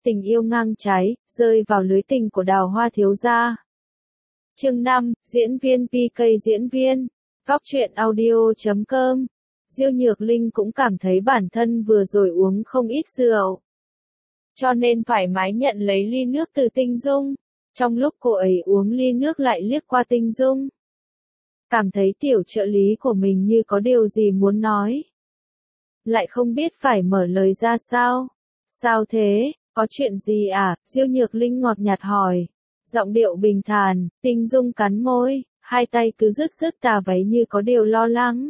tình yêu ngang trái, rơi vào lưới tình của Đào Hoa thiếu gia. Chương 5, diễn viên PK diễn viên, góc truyện audio.com. Diêu Nhược Linh cũng cảm thấy bản thân vừa rồi uống không ít rượu, cho nên thoải mái nhận lấy ly nước từ Tinh Dung. Trong lúc cô ấy uống ly nước lại liếc qua Tinh Dung, cảm thấy tiểu trợ lý của mình như có điều gì muốn nói, lại không biết phải mở lời ra sao. Sao thế, có chuyện gì à? Diêu Nhược Linh ngọt nhạt hỏi, giọng điệu bình thản. Tinh Dung cắn môi, hai tay cứ rứt tà váy như có điều lo lắng.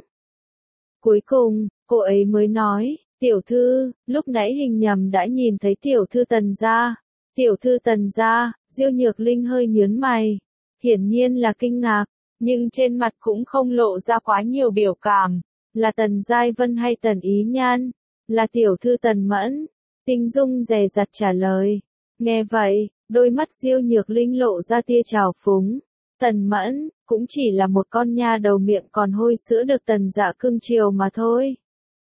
Cuối cùng, cô ấy mới nói, tiểu thư, lúc nãy hình nhầm đã nhìn thấy tiểu thư Tần gia. Tiểu thư Tần gia, Diêu Nhược Linh hơi nhướng mày, hiển nhiên là kinh ngạc, nhưng trên mặt cũng không lộ ra quá nhiều biểu cảm. Là Tần Giai Vân hay Tần Ý Nhan? Là tiểu thư Tần Mẫn. Tinh Dung dè dặt trả lời. Nghe vậy, đôi mắt Diêu Nhược Linh lộ ra tia trào phúng. Tần Mẫn, cũng chỉ là một con nha đầu miệng còn hôi sữa được Tần Dạ cưng chiều mà thôi.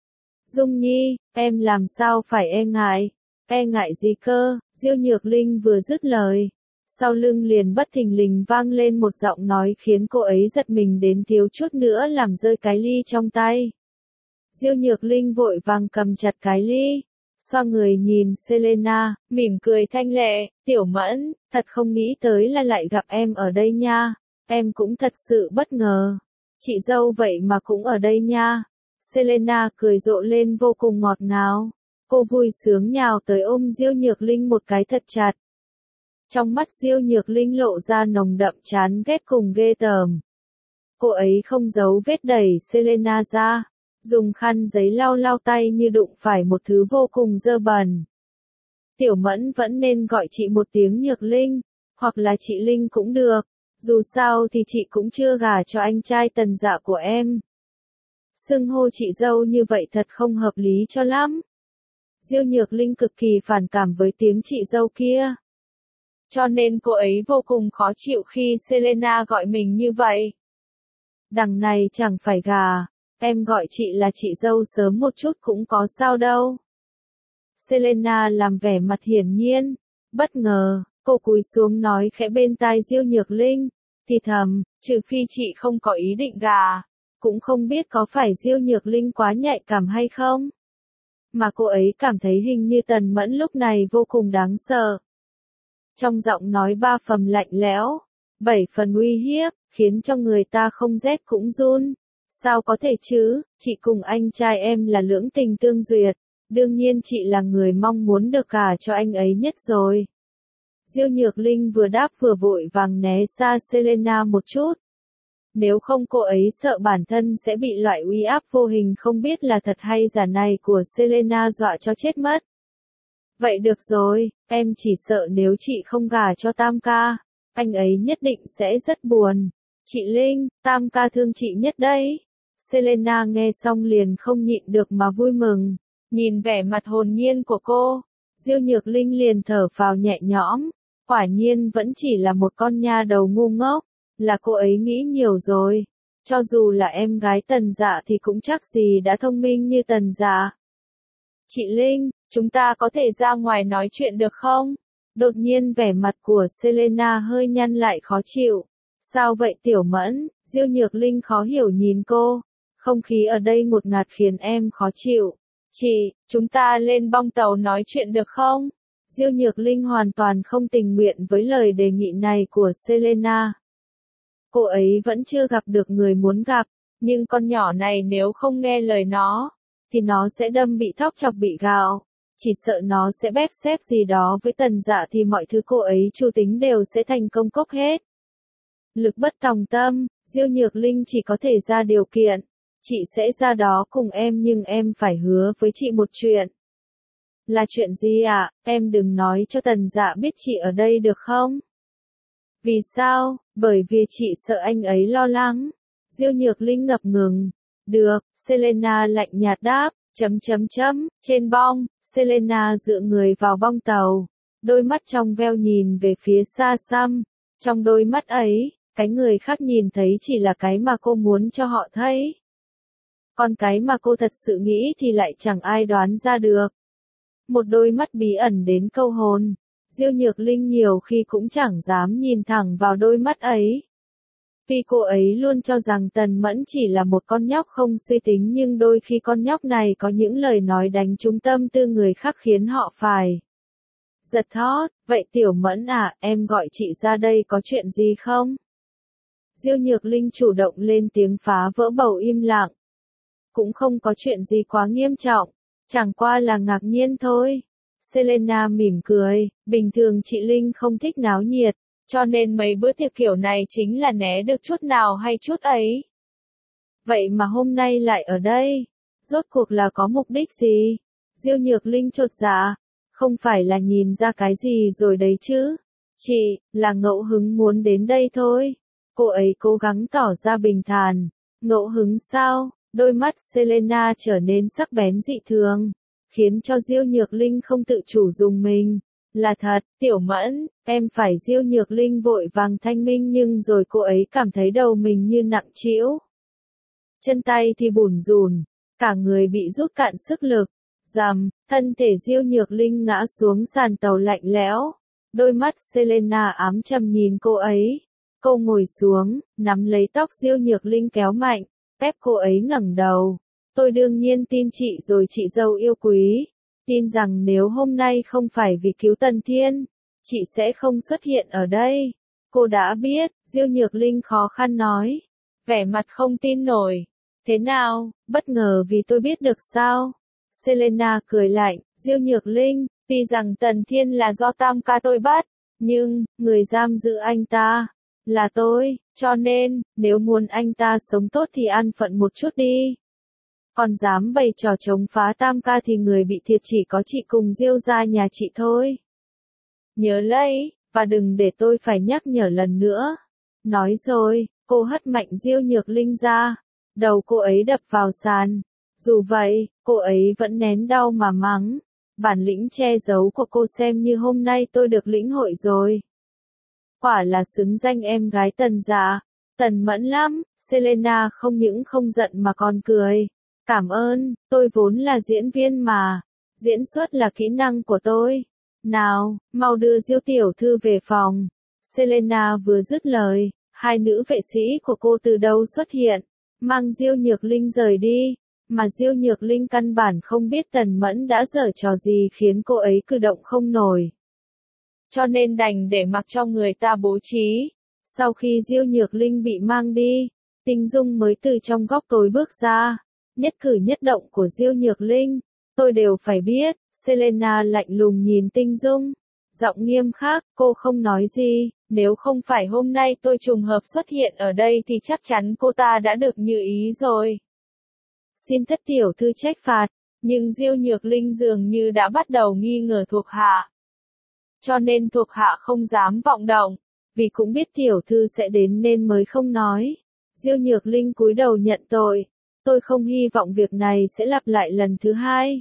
Dung Nhi, em làm sao phải e ngại? E ngại gì cơ? Diêu Nhược Linh vừa dứt lời, sau lưng liền bất thình lình vang lên một giọng nói khiến cô ấy giật mình đến thiếu chút nữa làm rơi cái ly trong tay. Diêu Nhược Linh vội vàng cầm chặt cái ly, xoa người nhìn Selena, mỉm cười thanh lệ, tiểu Mẫn, thật không nghĩ tới là lại gặp em ở đây nha, em cũng thật sự bất ngờ. Chị dâu vậy mà cũng ở đây nha. Selena cười rộ lên vô cùng ngọt ngào, cô vui sướng nhào tới ôm Diêu Nhược Linh một cái thật chặt. Trong mắt Diêu Nhược Linh lộ ra nồng đậm chán ghét cùng ghê tởm. Cô ấy không giấu vết đẩy Selena ra, dùng khăn giấy lau lau tay như đụng phải một thứ vô cùng dơ bẩn. Tiểu Mẫn vẫn nên gọi chị một tiếng Nhược Linh, hoặc là chị Linh cũng được, dù sao thì chị cũng chưa gả cho anh trai Tần Dạ của em. Xưng hô chị dâu như vậy thật không hợp lý cho lắm. Diêu Nhược Linh cực kỳ phản cảm với tiếng chị dâu kia, cho nên cô ấy vô cùng khó chịu khi Selena gọi mình như vậy. Đằng này chẳng phải gà, em gọi chị là chị dâu sớm một chút cũng có sao đâu. Selena làm vẻ mặt hiển nhiên, bất ngờ, cô cúi xuống nói khẽ bên tai Diêu Nhược Linh, thì thầm, trừ phi chị không có ý định gà. Cũng không biết có phải Diêu Nhược Linh quá nhạy cảm hay không, mà cô ấy cảm thấy hình như Tần Mẫn lúc này vô cùng đáng sợ. Trong giọng nói 3 phần lạnh lẽo, 7 phần uy hiếp, khiến cho người ta không rét cũng run. Sao có thể chứ, chị cùng anh trai em là lưỡng tình tương duyệt, đương nhiên chị là người mong muốn được gả cho anh ấy nhất rồi. Diêu Nhược Linh vừa đáp vừa vội vàng né xa Selena một chút. Nếu không cô ấy sợ bản thân sẽ bị loại uy áp vô hình không biết là thật hay giả này của Selena dọa cho chết mất. Vậy được rồi, em chỉ sợ nếu chị không gả cho Tam ca, anh ấy nhất định sẽ rất buồn. Chị Linh, Tam ca thương chị nhất đấy. Selena nghe xong liền không nhịn được mà vui mừng, nhìn vẻ mặt hồn nhiên của cô, Diêu Nhược Linh liền thở phào nhẹ nhõm, quả nhiên vẫn chỉ là một con nha đầu ngu ngốc. Là cô ấy nghĩ nhiều rồi, cho dù là em gái Tần Dạ thì cũng chắc gì đã thông minh như Tần Dạ. Chị Linh, chúng ta có thể ra ngoài nói chuyện được không? Đột nhiên vẻ mặt của Selena hơi nhăn lại khó chịu. Sao vậy Tiểu Mẫn? Diêu Nhược Linh khó hiểu nhìn cô, không khí ở đây ngột ngạt khiến em khó chịu. Chị, chúng ta lên bong tàu nói chuyện được không? Diêu Nhược Linh hoàn toàn không tình nguyện với lời đề nghị này của Selena. Cô ấy vẫn chưa gặp được người muốn gặp, nhưng con nhỏ này nếu không nghe lời nó, thì nó sẽ đâm bị thóc chọc bị gạo. Chỉ sợ nó sẽ bép xép gì đó với Tần Dạ thì mọi thứ cô ấy chu tính đều sẽ thành công cốc hết. Lực bất tòng tâm, Diêu Nhược Linh chỉ có thể ra điều kiện. Chị sẽ ra đó cùng em nhưng em phải hứa với chị một chuyện. Là chuyện gì ạ? Em đừng nói cho Tần Dạ biết chị ở đây được không? Vì sao? Bởi vì chị sợ anh ấy lo lắng. Diêu Nhược Linh ngập ngừng. Được, Selena lạnh nhạt đáp, trên bong, Selena dựa người vào bong tàu, đôi mắt trong veo nhìn về phía xa xăm. Trong đôi mắt ấy, cái người khác nhìn thấy chỉ là cái mà cô muốn cho họ thấy. Còn cái mà cô thật sự nghĩ thì lại chẳng ai đoán ra được. một đôi mắt bí ẩn đến câu hồn. Diêu Nhược Linh nhiều khi cũng chẳng dám nhìn thẳng vào đôi mắt ấy. Vì cô ấy luôn cho rằng Tần Mẫn chỉ là một con nhóc không suy tính, nhưng đôi khi con nhóc này có những lời nói đánh trúng tâm tư người khác khiến họ phải giật thót. Vậy Tiểu Mẫn à, em gọi chị ra đây có chuyện gì không? Diêu Nhược Linh chủ động lên tiếng phá vỡ bầu im lặng. Cũng không có chuyện gì quá nghiêm trọng, chẳng qua là ngạc nhiên thôi. Selena mỉm cười, bình thường chị Linh không thích náo nhiệt, cho nên mấy bữa tiệc kiểu này chính là né được chút nào hay chút ấy. Vậy mà hôm nay lại ở đây, rốt cuộc là có mục đích gì? Diêu Nhược Linh chột dạ, không phải là nhìn ra cái gì rồi đấy chứ? Chị, là ngẫu hứng muốn đến đây thôi. Cô ấy cố gắng tỏ ra bình thản. Ngẫu hứng sao? Đôi mắt Selena trở nên sắc bén dị thường, khiến cho Diêu Nhược Linh không tự chủ rùng mình. Là thật, Tiểu Mẫn, em phải. Diêu Nhược Linh vội vàng thanh minh, nhưng rồi cô ấy cảm thấy đầu mình như nặng trĩu. Chân tay thì bủn rủn, cả người bị rút cạn sức lực. Rầm, thân thể Diêu Nhược Linh ngã xuống sàn tàu lạnh lẽo. Đôi mắt Selena ám trầm nhìn cô ấy. Cô ngồi xuống, nắm lấy tóc Diêu Nhược Linh kéo mạnh, ép cô ấy ngẩng đầu. Tôi đương nhiên tin chị rồi chị dâu yêu quý. Tin rằng nếu hôm nay không phải vì cứu Tần Thiên, chị sẽ không xuất hiện ở đây. Cô đã biết, Diêu Nhược Linh khó khăn nói. Vẻ mặt không tin nổi. Thế nào, bất ngờ vì tôi biết được sao? Selena cười lạnh, Diêu Nhược Linh, tuy rằng Tần Thiên là do tam ca tôi bắt, nhưng, người giam giữ anh ta là tôi, cho nên, nếu muốn anh ta sống tốt thì an phận một chút đi. Còn dám bày trò chống phá tam ca thì người bị thiệt chỉ có chị cùng Diêu gia nhà chị thôi. Nhớ lấy, và đừng để tôi phải nhắc nhở lần nữa. Nói rồi, cô hất mạnh Diêu Nhược Linh ra. Đầu cô ấy đập vào sàn. Dù vậy, cô ấy vẫn nén đau mà mắng. Bản lĩnh che giấu của cô xem như hôm nay tôi được lĩnh hội rồi. Quả là xứng danh em gái Tần dạ. Tần Mẫn lắm. Selena không những không giận mà còn cười. Cảm ơn, tôi vốn là diễn viên mà. Diễn xuất là kỹ năng của tôi. Nào, mau đưa Diêu tiểu thư về phòng. Selena vừa dứt lời, hai nữ vệ sĩ của cô từ đâu xuất hiện, mang Diêu Nhược Linh rời đi. Mà Diêu Nhược Linh căn bản không biết Tần Mẫn đã giở trò gì khiến cô ấy cử động không nổi. Cho nên đành để mặc cho người ta bố trí. Sau khi Diêu Nhược Linh bị mang đi, Tinh Dung mới từ trong góc tối bước ra. Nhất cử nhất động của Diêu Nhược Linh, tôi đều phải biết. Selena lạnh lùng nhìn Tinh Dung, giọng nghiêm khắc, cô không nói gì. Nếu không phải hôm nay tôi trùng hợp xuất hiện ở đây thì chắc chắn cô ta đã được như ý rồi. Xin thất tiểu thư trách phạt, nhưng Diêu Nhược Linh dường như đã bắt đầu nghi ngờ thuộc hạ. Cho nên thuộc hạ không dám vọng động, vì cũng biết tiểu thư sẽ đến nên mới không nói. Diêu Nhược Linh cúi đầu nhận tội. Tôi không hy vọng việc này sẽ lặp lại lần thứ hai.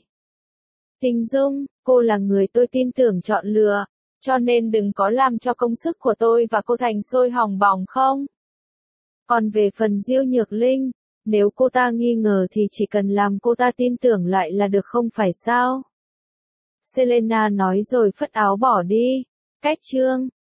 Tinh Dung, cô là người tôi tin tưởng chọn lựa, cho nên đừng có làm cho công sức của tôi và cô thành sôi hỏng bỏng không. Còn về phần Diêu Nhược Linh, nếu cô ta nghi ngờ thì chỉ cần làm cô ta tin tưởng lại là được không phải sao? Selena nói rồi phất áo bỏ đi. Cách chương